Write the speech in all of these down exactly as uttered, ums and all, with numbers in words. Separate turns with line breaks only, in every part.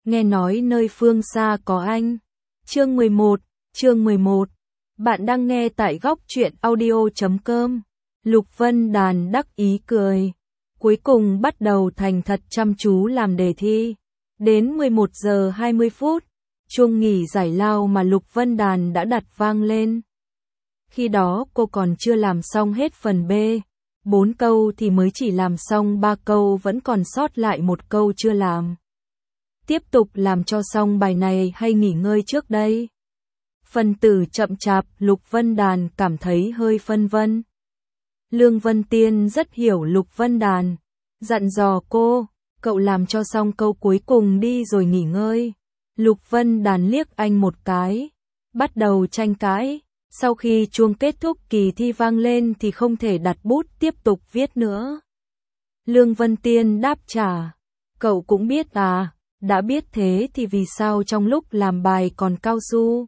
nghe nói nơi phương xa có anh. Chương mười một, chương mười một. Bạn đang nghe tại góc truyện audio chấm com. Lục Vân Đàn đắc ý cười. Cuối cùng bắt đầu thành thật chăm chú làm đề thi. Đến mười một giờ hai mươi phút, chuông nghỉ giải lao mà Lục Vân Đàn đã đặt vang lên. Khi đó cô còn chưa làm xong hết phần B. Bốn câu thì mới chỉ làm xong ba câu, vẫn còn sót lại một câu chưa làm. Tiếp tục làm cho xong bài này hay nghỉ ngơi trước đây? Phần tử chậm chạp, Lục Vân Đàn cảm thấy hơi phân vân. Lương Vân Tiên rất hiểu Lục Vân Đàn, dặn dò cô, cậu làm cho xong câu cuối cùng đi rồi nghỉ ngơi. Lục Vân Đàn liếc anh một cái, bắt đầu tranh cãi. Sau khi chuông kết thúc kỳ thi vang lên thì không thể đặt bút tiếp tục viết nữa. Lương Vân Tiên đáp trả, cậu cũng biết à, đã biết thế thì vì sao trong lúc làm bài còn cao su?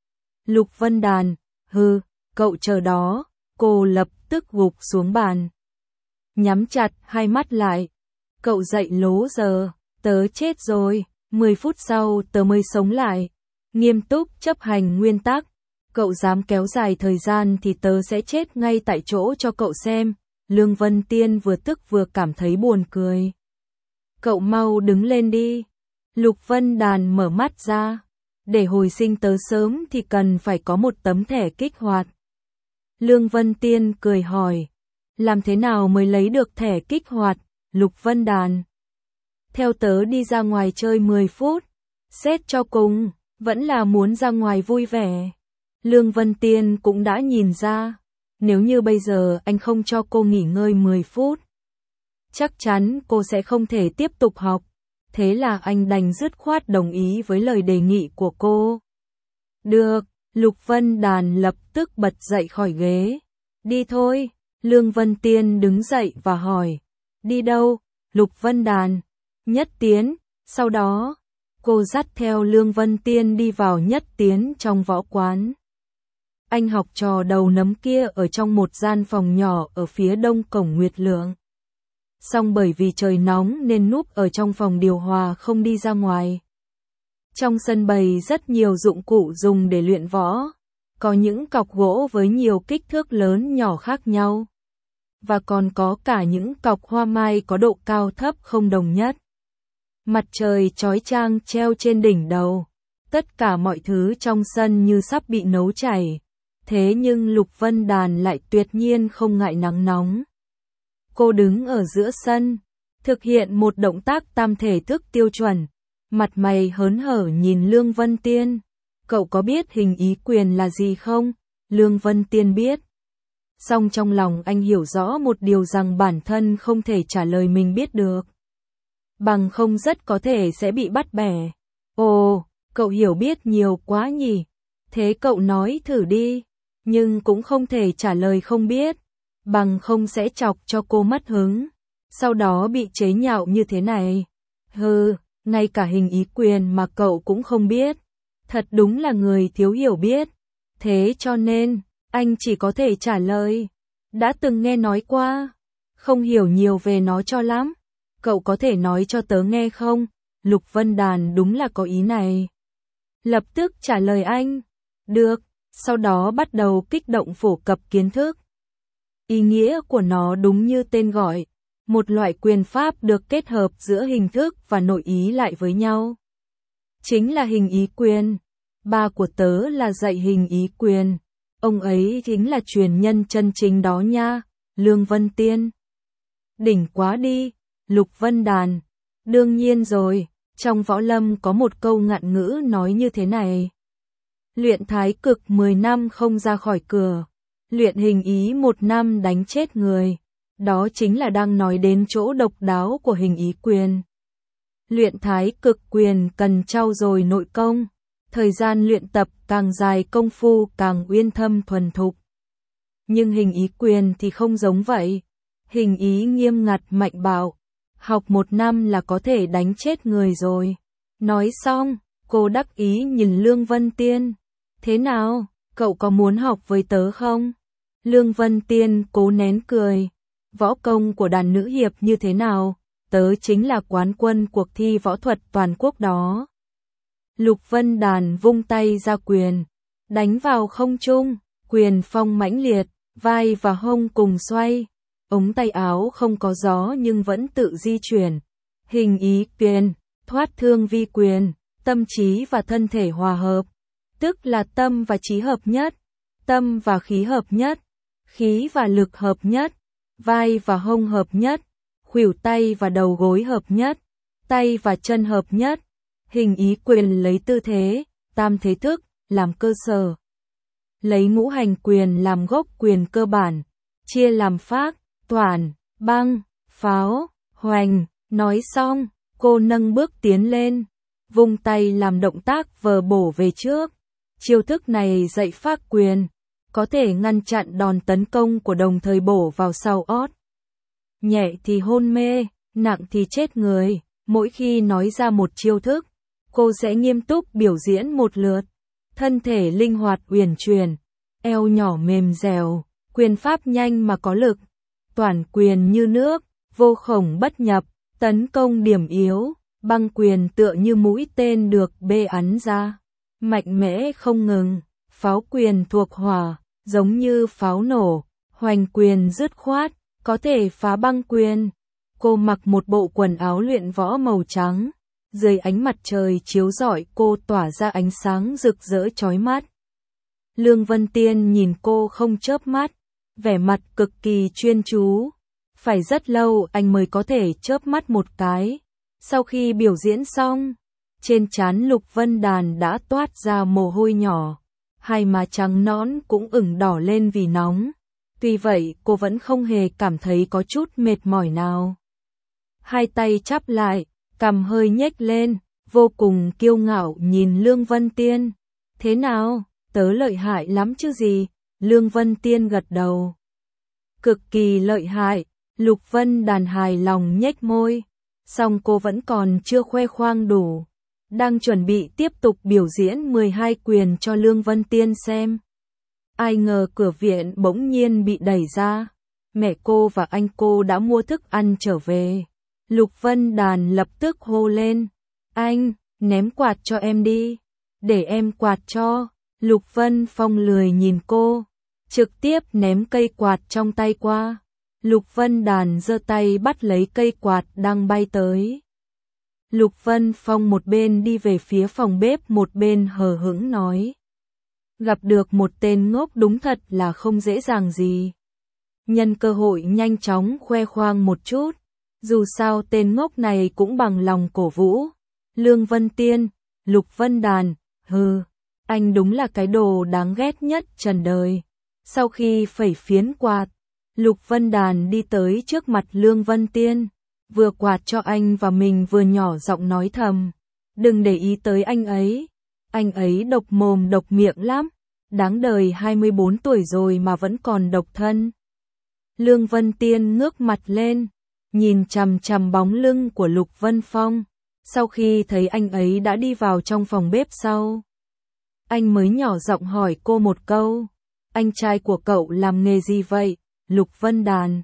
Lục Vân Đàn, hừ, cậu chờ đó, cô lập tức gục xuống bàn. Nhắm chặt hai mắt lại, cậu dậy lố giờ, tớ chết rồi, mười phút sau tớ mới sống lại, nghiêm túc chấp hành nguyên tắc. Cậu dám kéo dài thời gian thì tớ sẽ chết ngay tại chỗ cho cậu xem. Lương Vân Tiên vừa tức vừa cảm thấy buồn cười. Cậu mau đứng lên đi. Lục Vân Đàn mở mắt ra. Để hồi sinh tớ sớm thì cần phải có một tấm thẻ kích hoạt. Lương Vân Tiên cười hỏi. Làm thế nào mới lấy được thẻ kích hoạt? Lục Vân Đàn. Theo tớ đi ra ngoài chơi mười phút. Xét cho cùng, vẫn là muốn ra ngoài vui vẻ. Lương Vân Tiên cũng đã nhìn ra, nếu như bây giờ anh không cho cô nghỉ ngơi mười phút, chắc chắn cô sẽ không thể tiếp tục học. Thế là anh đành dứt khoát đồng ý với lời đề nghị của cô. Được, Lục Vân Đàn lập tức bật dậy khỏi ghế. Đi thôi, Lương Vân Tiên đứng dậy và hỏi. Đi đâu? Lục Vân Đàn. Nhất Tiến, sau đó, cô dắt theo Lương Vân Tiên đi vào Nhất Tiến trong võ quán. Anh học trò đầu nấm kia ở trong một gian phòng nhỏ ở phía đông cổng Nguyệt Lượng. Song bởi vì trời nóng nên núp ở trong phòng điều hòa không đi ra ngoài. Trong sân bày rất nhiều dụng cụ dùng để luyện võ. Có những cọc gỗ với nhiều kích thước lớn nhỏ khác nhau. Và còn có cả những cọc hoa mai có độ cao thấp không đồng nhất. Mặt trời chói chang treo trên đỉnh đầu. Tất cả mọi thứ trong sân như sắp bị nấu chảy. Thế nhưng Lục Vân Đàn lại tuyệt nhiên không ngại nắng nóng. Cô đứng ở giữa sân, thực hiện một động tác tam thể thức tiêu chuẩn, mặt mày hớn hở nhìn Lương Vân Tiên. Cậu có biết hình ý quyền là gì không? Lương Vân Tiên biết. Song trong lòng anh hiểu rõ một điều rằng bản thân không thể trả lời mình biết được. Bằng không rất có thể sẽ bị bắt bẻ. Ồ, cậu hiểu biết nhiều quá nhỉ? Thế cậu nói thử đi. Nhưng cũng không thể trả lời không biết, bằng không sẽ chọc cho cô mất hứng, sau đó bị chế nhạo như thế này. Hừ, ngay cả hình ý quyền mà cậu cũng không biết, thật đúng là người thiếu hiểu biết. Thế cho nên, anh chỉ có thể trả lời, đã từng nghe nói qua, không hiểu nhiều về nó cho lắm. Cậu có thể nói cho tớ nghe không? Lục Vân Đàn đúng là có ý này. Lập tức trả lời anh. Được. Sau đó bắt đầu kích động phổ cập kiến thức. Ý nghĩa của nó đúng như tên gọi, một loại quyền pháp được kết hợp giữa hình thức và nội ý lại với nhau. Chính là hình ý quyền. Ba của tớ là dạy hình ý quyền. Ông ấy chính là truyền nhân chân chính đó nha. Lương Vân Tiên. Đỉnh quá đi. Lục Vân Đàn. Đương nhiên rồi, trong võ lâm có một câu ngạn ngữ nói như thế này. Luyện thái cực mười năm không ra khỏi cửa, luyện hình ý một năm đánh chết người. Đó chính là đang nói đến chỗ độc đáo của hình ý quyền. Luyện thái cực quyền cần trau dồi nội công, thời gian luyện tập càng dài công phu càng uyên thâm thuần thục. Nhưng hình ý quyền thì không giống vậy. Hình ý nghiêm ngặt mạnh bạo, học một năm là có thể đánh chết người rồi. Nói xong, cô đắc ý nhìn Lương Vân Tiên. Thế nào, cậu có muốn học với tớ không? Lương Vân Tiên cố nén cười. Võ công của đàn nữ hiệp như thế nào? Tớ chính là quán quân cuộc thi võ thuật toàn quốc đó. Lục Vân Đàn vung tay ra quyền, đánh vào không trung, quyền phong mãnh liệt, vai và hông cùng xoay. Ống tay áo không có gió nhưng vẫn tự di chuyển. Hình ý quyền, thoát thương vi quyền, tâm trí và thân thể hòa hợp. Tức là tâm và trí hợp nhất, tâm và khí hợp nhất, khí và lực hợp nhất, vai và hông hợp nhất, khuỷu tay và đầu gối hợp nhất, tay và chân hợp nhất. Hình ý quyền lấy tư thế, tam thế thức, làm cơ sở. Lấy ngũ hành quyền làm gốc quyền cơ bản, chia làm phác, toản, băng, pháo, hoành. Nói xong, cô nâng bước tiến lên, vung tay làm động tác vờ bổ về trước. Chiêu thức này dạy phác quyền, có thể ngăn chặn đòn tấn công của đồng thời bổ vào sau ót. Nhẹ thì hôn mê, nặng thì chết người. Mỗi khi nói ra một chiêu thức, cô sẽ nghiêm túc biểu diễn một lượt. Thân thể linh hoạt uyển chuyển, eo nhỏ mềm dẻo, quyền pháp nhanh mà có lực. Toản quyền như nước, vô khổng bất nhập, tấn công điểm yếu. Băng quyền tựa như mũi tên được bê ắn ra, mạnh mẽ không ngừng. Pháo quyền thuộc hỏa, giống như pháo nổ. Hoành quyền dứt khoát, có thể phá băng quyền. Cô mặc một bộ quần áo luyện võ màu trắng, dưới ánh mặt trời chiếu rọi cô tỏa ra ánh sáng rực rỡ chói mắt. Lương Vân Tiên nhìn cô không chớp mắt, vẻ mặt cực kỳ chuyên chú. Phải rất lâu anh mới có thể chớp mắt một cái. Sau khi biểu diễn xong, trên trán Lục Vân Đàn đã toát ra mồ hôi nhỏ, hai má trắng nõn cũng ửng đỏ lên vì nóng. Tuy vậy cô vẫn không hề cảm thấy có chút mệt mỏi nào. Hai tay chắp lại, cằm hơi nhếch lên, vô cùng kiêu ngạo nhìn Lương Vân Tiên. Thế nào, tớ lợi hại lắm chứ gì? Lương Vân Tiên gật đầu. Cực kỳ lợi hại. Lục Vân Đàn hài lòng nhếch môi. Song cô vẫn còn chưa khoe khoang đủ, đang chuẩn bị tiếp tục biểu diễn mười hai quyền cho Lương Vân Tiên xem. Ai ngờ cửa viện bỗng nhiên bị đẩy ra. Mẹ cô và anh cô đã mua thức ăn trở về. Lục Vân Đàn lập tức hô lên. Anh, ném quạt cho em đi. Để em quạt cho. Lục Vân Phong lười nhìn cô, trực tiếp ném cây quạt trong tay qua. Lục Vân Đàn giơ tay bắt lấy cây quạt đang bay tới. Lục Vân Phong một bên đi về phía phòng bếp một bên hờ hững nói. Gặp được một tên ngốc đúng thật là không dễ dàng gì. Nhân cơ hội nhanh chóng khoe khoang một chút. Dù sao tên ngốc này cũng bằng lòng cổ vũ. Lương Vân Tiên, Lục Vân Đàn, hừ, anh đúng là cái đồ đáng ghét nhất trần đời. Sau khi phẩy phiến quạt, Lục Vân Đàn đi tới trước mặt Lương Vân Tiên, vừa quạt cho anh và mình vừa nhỏ giọng nói thầm. Đừng để ý tới anh ấy, anh ấy độc mồm độc miệng lắm, đáng đời hai mươi bốn tuổi rồi mà vẫn còn độc thân. Lương Vân Tiên ngước mặt lên, nhìn chằm chằm bóng lưng của Lục Vân Phong, sau khi thấy anh ấy đã đi vào trong phòng bếp sau. Anh mới nhỏ giọng hỏi cô một câu, anh trai của cậu làm nghề gì vậy? Lục Vân Đàn.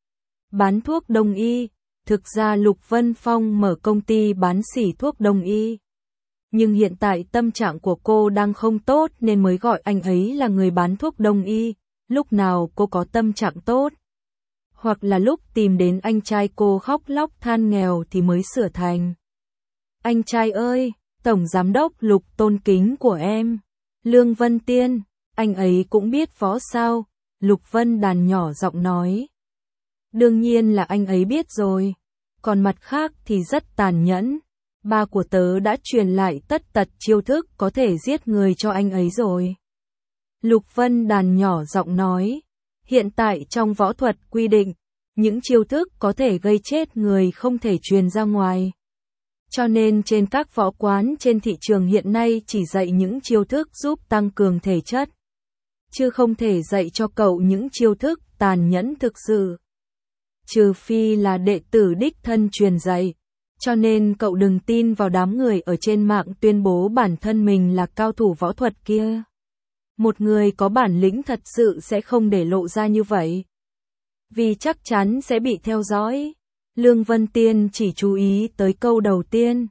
Bán thuốc đông y. Thực ra Lục Vân Phong mở công ty bán xỉ thuốc đông y. Nhưng hiện tại tâm trạng của cô đang không tốt nên mới gọi anh ấy là người bán thuốc đông y. Lúc nào cô có tâm trạng tốt, hoặc là lúc tìm đến anh trai cô khóc lóc than nghèo thì mới sửa thành. Anh trai ơi, Tổng Giám đốc Lục tôn kính của em. Lương Vân Tiên, anh ấy cũng biết võ sao? Lục Vân Đàn nhỏ giọng nói. Đương nhiên là anh ấy biết rồi. Còn mặt khác thì rất tàn nhẫn. Ba của tớ đã truyền lại tất tật chiêu thức có thể giết người cho anh ấy rồi. Lục Vân Đàn nhỏ giọng nói. Hiện tại trong võ thuật quy định, những chiêu thức có thể gây chết người không thể truyền ra ngoài. Cho nên trên các võ quán trên thị trường hiện nay chỉ dạy những chiêu thức giúp tăng cường thể chất, chứ không thể dạy cho cậu những chiêu thức tàn nhẫn thực sự. Trừ phi là đệ tử đích thân truyền dạy. Cho nên cậu đừng tin vào đám người ở trên mạng tuyên bố bản thân mình là cao thủ võ thuật kia. Một người có bản lĩnh thật sự sẽ không để lộ ra như vậy, vì chắc chắn sẽ bị theo dõi. Lương Vân Tiên chỉ chú ý tới câu đầu tiên.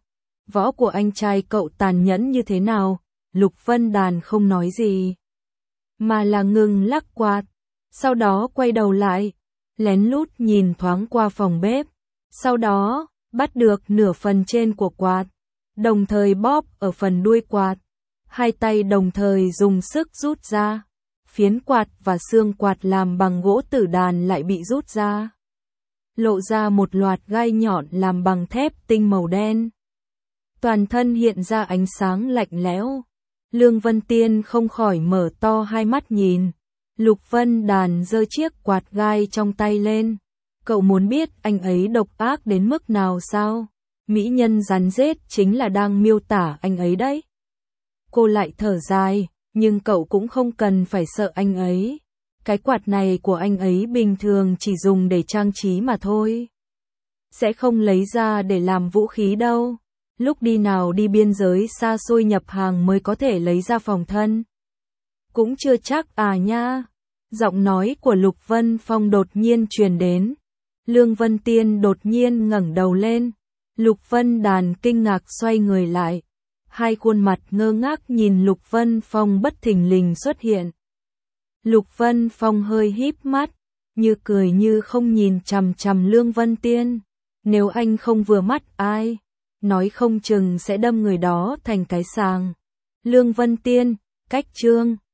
võ của anh trai cậu tàn nhẫn như thế nào? Lục Vân Đàn không nói gì, mà là ngừng lắc quạt, sau đó quay đầu lại, lén lút nhìn thoáng qua phòng bếp, sau đó bắt được nửa phần trên của quạt, đồng thời bóp ở phần đuôi quạt, hai tay đồng thời dùng sức rút ra, phiến quạt và xương quạt làm bằng gỗ tử đàn lại bị rút ra, lộ ra một loạt gai nhọn làm bằng thép tinh màu đen. Toàn thân hiện ra ánh sáng lạnh lẽo. Lương Vân Tiên không khỏi mở to hai mắt nhìn. Lục Vân Đàn giơ chiếc quạt gai trong tay lên. Cậu muốn biết anh ấy độc ác đến mức nào sao? Mỹ nhân rắn rết chính là đang miêu tả anh ấy đấy. Cô lại thở dài, nhưng cậu cũng không cần phải sợ anh ấy. Cái quạt này của anh ấy bình thường chỉ dùng để trang trí mà thôi. Sẽ không lấy ra để làm vũ khí đâu. Lúc đi nào đi biên giới xa xôi nhập hàng mới có thể lấy ra phòng thân. Cũng chưa chắc à nha. Giọng nói của Lục Vân Phong đột nhiên truyền đến. Lương Vân Tiên đột nhiên ngẩng đầu lên. Lục Vân Đàn kinh ngạc xoay người lại. Hai khuôn mặt ngơ ngác nhìn Lục Vân Phong bất thình lình xuất hiện. Lục Vân Phong hơi híp mắt, như cười như không nhìn chằm chằm Lương Vân Tiên. Nếu anh không vừa mắt ai, nói không chừng sẽ đâm người đó thành cái sàng. Lương Vân Tiên, cách chương.